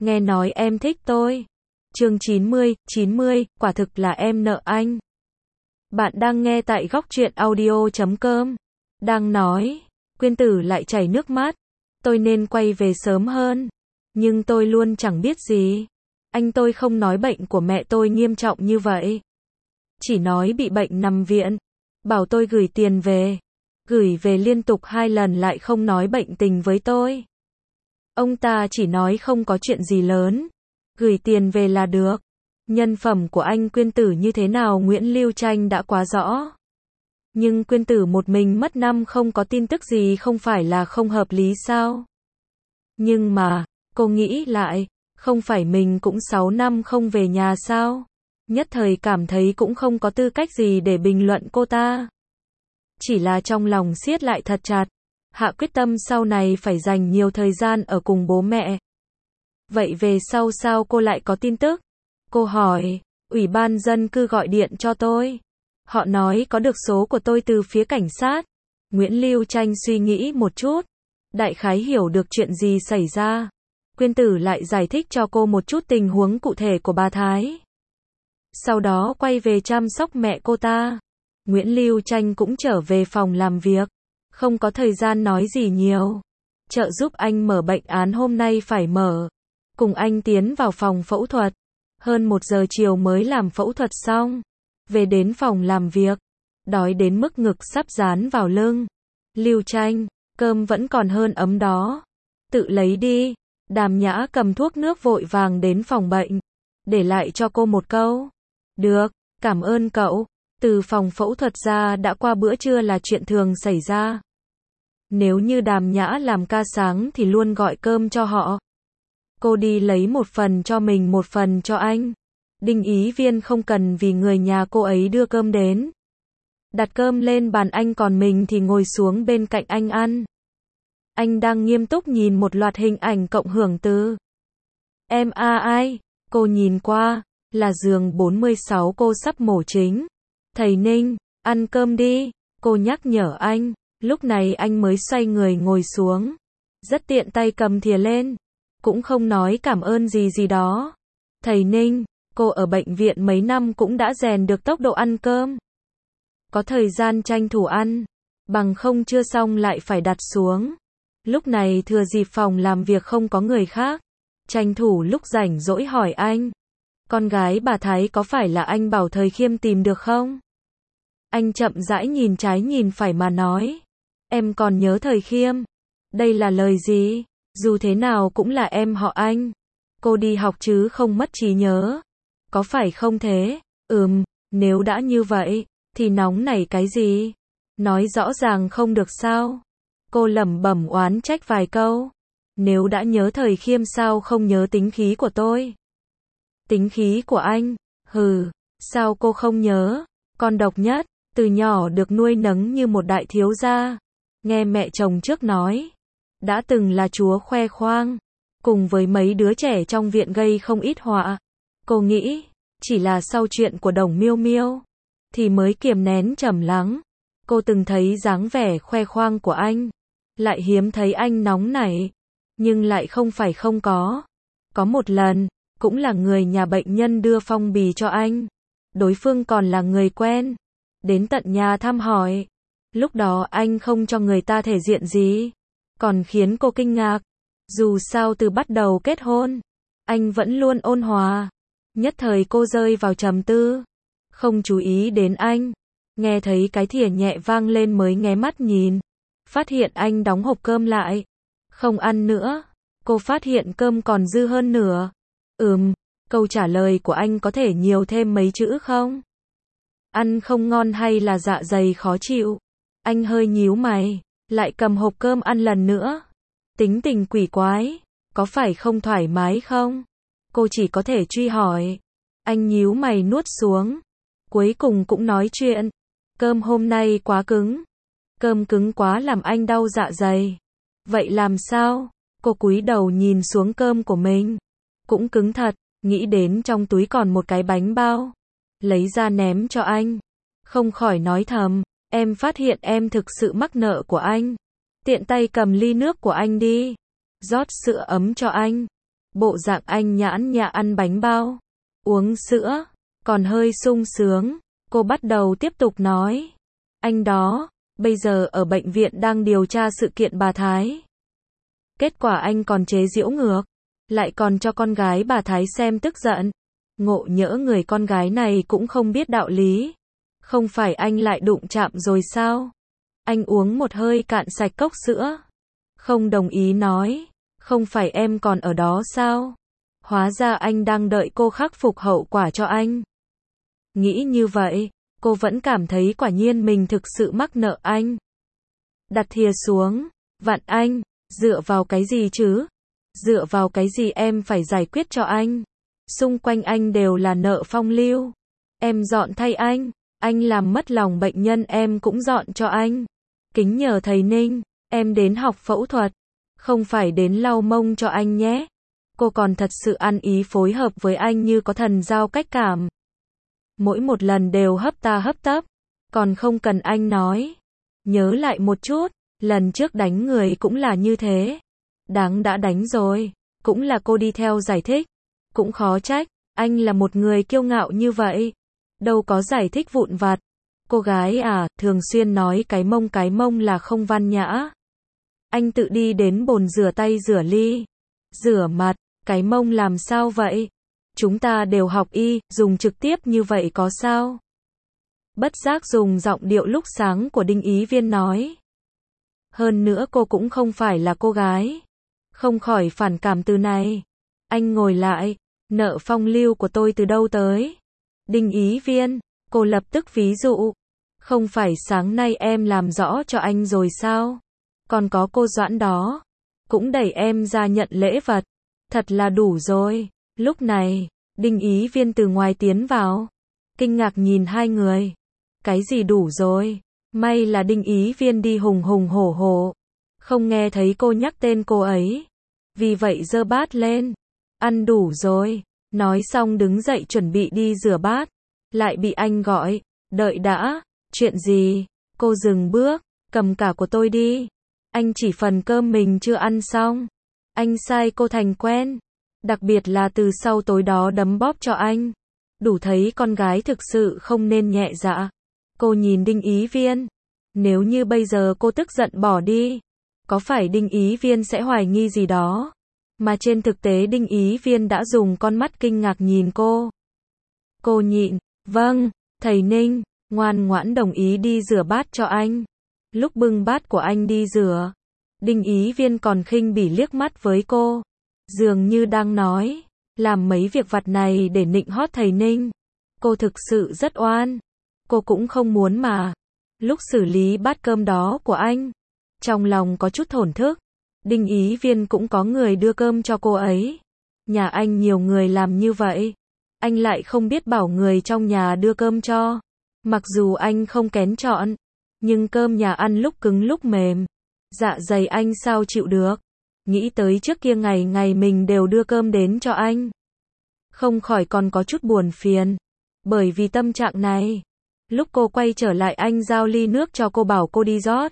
nghe nói em thích tôi. Chương 90, quả thực là em nợ anh. Bạn đang nghe tại Góc Truyện Audio.com. Đang nói, Quyên Tử lại chảy nước mắt. Tôi nên quay về sớm hơn. Nhưng tôi luôn chẳng biết gì. Anh tôi không nói bệnh của mẹ tôi nghiêm trọng như vậy. Chỉ nói bị bệnh nằm viện. Bảo tôi gửi tiền về. Gửi về liên tục 2 lần lại không nói bệnh tình với tôi. Ông ta chỉ nói không có chuyện gì lớn. Gửi tiền về là được. Nhân phẩm của anh Quyên Tử như thế nào Nguyễn Lưu Tranh đã quá rõ. Nhưng Quyên Tử một mình mất năm không có tin tức gì không phải là không hợp lý sao? Nhưng mà, cô nghĩ lại, không phải mình cũng 6 năm không về nhà sao? Nhất thời cảm thấy cũng không có tư cách gì để bình luận cô ta. Chỉ là trong lòng siết lại thật chặt, hạ quyết tâm sau này phải dành nhiều thời gian ở cùng bố mẹ. Vậy về sau sao cô lại có tin tức? Cô hỏi, Ủy ban dân cư gọi điện cho tôi. Họ nói có được số của tôi từ phía cảnh sát. Nguyễn Lưu Tranh suy nghĩ một chút. Đại khái hiểu được chuyện gì xảy ra. Quyên Tử lại giải thích cho cô một chút tình huống cụ thể của bà Thái. Sau đó quay về chăm sóc mẹ cô ta. Nguyễn Lưu Tranh cũng trở về phòng làm việc. Không có thời gian nói gì nhiều. Trợ giúp anh mở bệnh án hôm nay phải mở. Cùng anh tiến vào phòng phẫu thuật. Hơn 1 giờ chiều mới làm phẫu thuật xong. Về đến phòng làm việc. Đói đến mức ngực sắp dán vào lưng. Lưu Tranh, cơm vẫn còn hơn ấm đó. Tự lấy đi. Đàm Nhã cầm thuốc nước vội vàng đến phòng bệnh. Để lại cho cô một câu. Được, cảm ơn cậu. Từ phòng phẫu thuật ra đã qua bữa trưa là chuyện thường xảy ra. Nếu như Đàm Nhã làm ca sáng thì luôn gọi cơm cho họ. Cô đi lấy một phần cho mình một phần cho anh. Đinh Ý Viên không cần vì người nhà cô ấy đưa cơm đến. Đặt cơm lên bàn anh còn mình thì ngồi xuống bên cạnh anh ăn. Anh đang nghiêm túc nhìn một loạt hình ảnh cộng hưởng từ. Em ai? Cô nhìn qua, là giường 46 cô sắp mổ chính. Thầy Ninh, ăn cơm đi, cô nhắc nhở anh. Lúc này anh mới xoay người ngồi xuống. Rất tiện tay cầm thìa lên. Cũng không nói cảm ơn gì đó. Thầy Ninh, cô ở bệnh viện mấy năm cũng đã rèn được tốc độ ăn cơm. Có thời gian tranh thủ ăn. Bằng không chưa xong lại phải đặt xuống. Lúc này thừa dịp phòng làm việc không có người khác. Tranh thủ lúc rảnh rỗi hỏi anh. Con gái bà Thái có phải là anh bảo Thời Khiêm tìm được không? Anh chậm rãi nhìn trái nhìn phải mà nói. Em còn nhớ Thời Khiêm. Đây là lời gì? Dù thế nào cũng là em họ anh. Cô đi học chứ không mất trí nhớ. Có phải không thế? Nếu đã như vậy, thì nóng nảy cái gì? Nói rõ ràng không được sao? Cô lẩm bẩm oán trách vài câu. Nếu đã nhớ Thời Khiêm sao không nhớ tính khí của tôi? Tính khí của anh? Sao cô không nhớ? Con độc nhất, từ nhỏ được nuôi nấng như một đại thiếu gia. Nghe mẹ chồng trước nói. Đã từng là chúa khoe khoang. Cùng với mấy đứa trẻ trong viện gây không ít họa. Cô nghĩ, chỉ là sau chuyện của Đồng Miêu Miêu. Thì mới kiềm nén trầm lắng. Cô từng thấy dáng vẻ khoe khoang của anh. Lại hiếm thấy anh nóng nảy. Nhưng lại không phải không có. Có một lần, cũng là người nhà bệnh nhân đưa phong bì cho anh. Đối phương còn là người quen. Đến tận nhà thăm hỏi. Lúc đó anh không cho người ta thể diện gì. Còn khiến cô kinh ngạc. Dù sao từ bắt đầu kết hôn, anh vẫn luôn ôn hòa. Nhất thời cô rơi vào trầm tư. Không chú ý đến anh. Nghe thấy cái thìa nhẹ vang lên mới nghé mắt nhìn. Phát hiện anh đóng hộp cơm lại. Không ăn nữa. Cô phát hiện cơm còn dư hơn nửa. Câu trả lời của anh có thể nhiều thêm mấy chữ không? Ăn không ngon hay là dạ dày khó chịu? Anh hơi nhíu mày. Lại cầm hộp cơm ăn lần nữa. Tính tình quỷ quái. Có phải không thoải mái không? Cô chỉ có thể truy hỏi. Anh nhíu mày nuốt xuống. Cuối cùng cũng nói chuyện. Cơm hôm nay quá cứng. Cơm cứng quá làm anh đau dạ dày. Vậy làm sao? Cô cúi đầu nhìn xuống cơm của mình. Cũng cứng thật. Nghĩ đến trong túi còn một cái bánh bao. Lấy ra ném cho anh. Không khỏi nói thầm. Em phát hiện em thực sự mắc nợ của anh. Tiện tay cầm ly nước của anh đi. Rót sữa ấm cho anh. Bộ dạng anh nhãn nhã ăn bánh bao, uống sữa, còn hơi sung sướng. Cô bắt đầu tiếp tục nói. Anh đó, bây giờ ở bệnh viện đang điều tra sự kiện bà Thái. Kết quả anh còn chế giễu ngược, lại còn cho con gái bà Thái xem tức giận. Ngộ nhỡ người con gái này cũng không biết đạo lý. Không phải anh lại đụng chạm rồi sao? Anh uống một hơi cạn sạch cốc sữa. Không đồng ý nói. Không phải em còn ở đó sao? Hóa ra anh đang đợi cô khắc phục hậu quả cho anh. Nghĩ như vậy, cô vẫn cảm thấy quả nhiên mình thực sự mắc nợ anh. Đặt thìa xuống. Vặn anh, dựa vào cái gì chứ? Dựa vào cái gì em phải giải quyết cho anh? Xung quanh anh đều là nợ phong lưu. Em dọn thay anh làm mất lòng bệnh nhân em cũng dọn cho anh. Kính nhờ thầy Ninh, em đến học phẫu thuật, không phải đến lau mông cho anh nhé. Cô còn thật sự ăn ý phối hợp với anh như có thần giao cách cảm. Mỗi một lần đều hấp ta hấp tấp, còn không cần anh nói. Nhớ lại một chút, lần trước đánh người cũng là như thế. Đáng đã đánh rồi, cũng là cô đi theo giải thích. Cũng khó trách, anh là một người kiêu ngạo như vậy. Đâu có giải thích vụn vặt. Cô gái à, thường xuyên nói cái mông là không văn nhã. Anh tự đi đến bồn rửa tay rửa ly, rửa mặt, cái mông làm sao vậy? Chúng ta đều học y, dùng trực tiếp như vậy có sao? Bất giác dùng giọng điệu lúc sáng của Đinh Ý Viên nói. Hơn nữa cô cũng không phải là cô gái. Không khỏi phản cảm từ này. Anh ngồi lại, nợ phong lưu của tôi từ đâu tới? Đinh Ý Viên, cô lập tức ví dụ. Không phải sáng nay em làm rõ cho anh rồi sao? Còn có cô Doãn đó, cũng đẩy em ra nhận lễ vật. Thật là đủ rồi. Lúc này, Đinh Ý Viên từ ngoài tiến vào. Kinh ngạc nhìn hai người. Cái gì đủ rồi? May là Đinh Ý Viên đi hùng hùng hổ hổ. Không nghe thấy cô nhắc tên cô ấy. Vì vậy giơ bát lên. Ăn đủ rồi. Nói xong đứng dậy chuẩn bị đi rửa bát. Lại bị anh gọi. Đợi đã. Chuyện gì? Cô dừng bước. Cầm cả của tôi đi. Anh chỉ phần cơm mình chưa ăn xong. Anh sai cô thành quen. Đặc biệt là từ sau tối đó đấm bóp cho anh. Đủ thấy con gái thực sự không nên nhẹ dạ. Cô nhìn Đinh Ý Viên. Nếu như bây giờ cô tức giận bỏ đi, có phải Đinh Ý Viên sẽ hoài nghi gì đó? Mà trên thực tế Đinh Ý Viên đã dùng con mắt kinh ngạc nhìn cô. Cô nhịn. Vâng, thầy Ninh, ngoan ngoãn đồng ý đi rửa bát cho anh. Lúc bưng bát của anh đi rửa, Đinh Ý Viên còn khinh bỉ liếc mắt với cô. Dường như đang nói, làm mấy việc vặt này để nịnh hót thầy Ninh. Cô thực sự rất oan. Cô cũng không muốn mà. Lúc xử lý bát cơm đó của anh, trong lòng có chút thổn thức. Đinh Ý Viên cũng có người đưa cơm cho cô ấy. Nhà anh nhiều người làm như vậy. Anh lại không biết bảo người trong nhà đưa cơm cho. Mặc dù anh không kén chọn, nhưng cơm nhà ăn lúc cứng lúc mềm. Dạ dày anh sao chịu được. Nghĩ tới trước kia ngày ngày mình đều đưa cơm đến cho anh. Không khỏi còn có chút buồn phiền. Bởi vì tâm trạng này. Lúc cô quay trở lại anh giao ly nước cho cô bảo cô đi rót.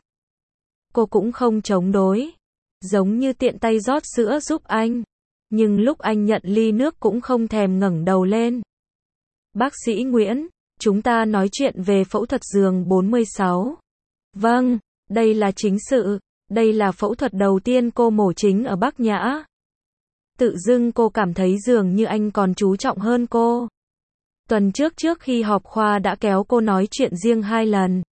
Cô cũng không chống đối. Giống như tiện tay rót sữa giúp anh. Nhưng lúc anh nhận ly nước cũng không thèm ngẩng đầu lên. Bác sĩ Nguyễn, chúng ta nói chuyện về phẫu thuật giường 46. Vâng, đây là chính sự. Đây là phẫu thuật đầu tiên cô mổ chính ở Bắc Nhã. Tự dưng cô cảm thấy dường như anh còn chú trọng hơn cô. Tuần trước khi họp khoa đã kéo cô nói chuyện riêng 2 lần.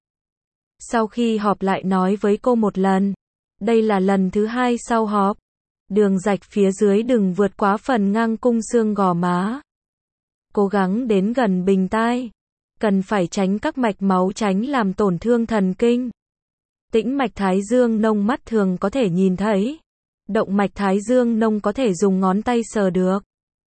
Sau khi họp lại nói với cô 1 lần. Đây là lần thứ 2 sau họp. Đường rạch phía dưới đừng vượt quá phần ngang cung xương gò má. Cố gắng đến gần bình tai. Cần phải tránh các mạch máu tránh làm tổn thương thần kinh. Tĩnh mạch thái dương nông mắt thường có thể nhìn thấy. Động mạch thái dương nông có thể dùng ngón tay sờ được.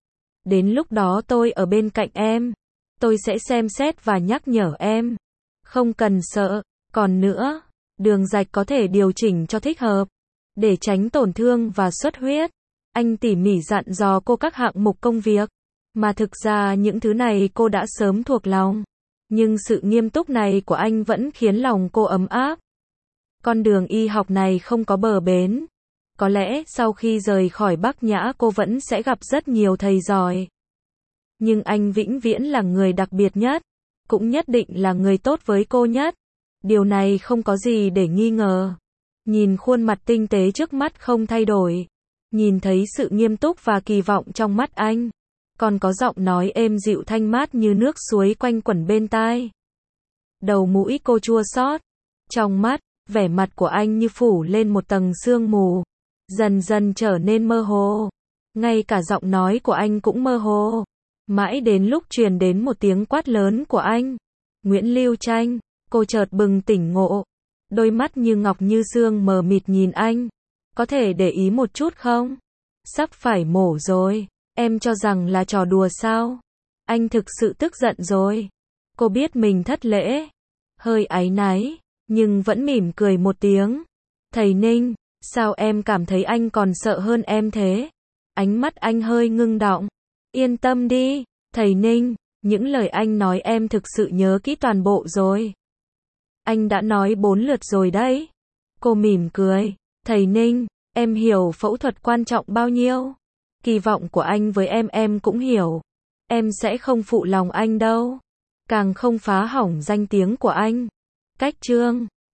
Đến lúc đó tôi ở bên cạnh em. Tôi sẽ xem xét và nhắc nhở em. Không cần sợ. Còn nữa, đường rạch có thể điều chỉnh cho thích hợp. Để tránh tổn thương và xuất huyết. Anh tỉ mỉ dặn dò cô các hạng mục công việc. Mà thực ra những thứ này cô đã sớm thuộc lòng. Nhưng sự nghiêm túc này của anh vẫn khiến lòng cô ấm áp. Con đường y học này không có bờ bến. Có lẽ sau khi rời khỏi Bắc Nhã cô vẫn sẽ gặp rất nhiều thầy giỏi. Nhưng anh vĩnh viễn là người đặc biệt nhất, cũng nhất định là người tốt với cô nhất. Điều này không có gì để nghi ngờ. Nhìn khuôn mặt tinh tế trước mắt không thay đổi, nhìn thấy sự nghiêm túc và kỳ vọng trong mắt anh, còn có giọng nói êm dịu thanh mát như nước suối quanh quẩn bên tai. Đầu mũi cô chua xót. Trong mắt, vẻ mặt của anh như phủ lên một tầng sương mù, dần dần trở nên mơ hồ. Ngay cả giọng nói của anh cũng mơ hồ. Mãi đến lúc truyền đến một tiếng quát lớn của anh. Nguyễn Lưu Tranh, cô chợt bừng tỉnh ngộ. Đôi mắt như ngọc như sương mờ mịt nhìn anh. Có thể để ý một chút không? Sắp phải mổ rồi. Em cho rằng là trò đùa sao? Anh thực sự tức giận rồi. Cô biết mình thất lễ. Hơi áy náy, nhưng vẫn mỉm cười một tiếng. Thầy Ninh, sao em cảm thấy anh còn sợ hơn em thế? Ánh mắt anh hơi ngưng đọng. Yên tâm đi, thầy Ninh, những lời anh nói em thực sự nhớ kỹ toàn bộ rồi. Anh đã nói 4 lượt rồi đấy. Cô mỉm cười. Thầy Ninh, em hiểu phẫu thuật quan trọng bao nhiêu. Kỳ vọng của anh với em cũng hiểu. Em sẽ không phụ lòng anh đâu. Càng không phá hỏng danh tiếng của anh. Cách chương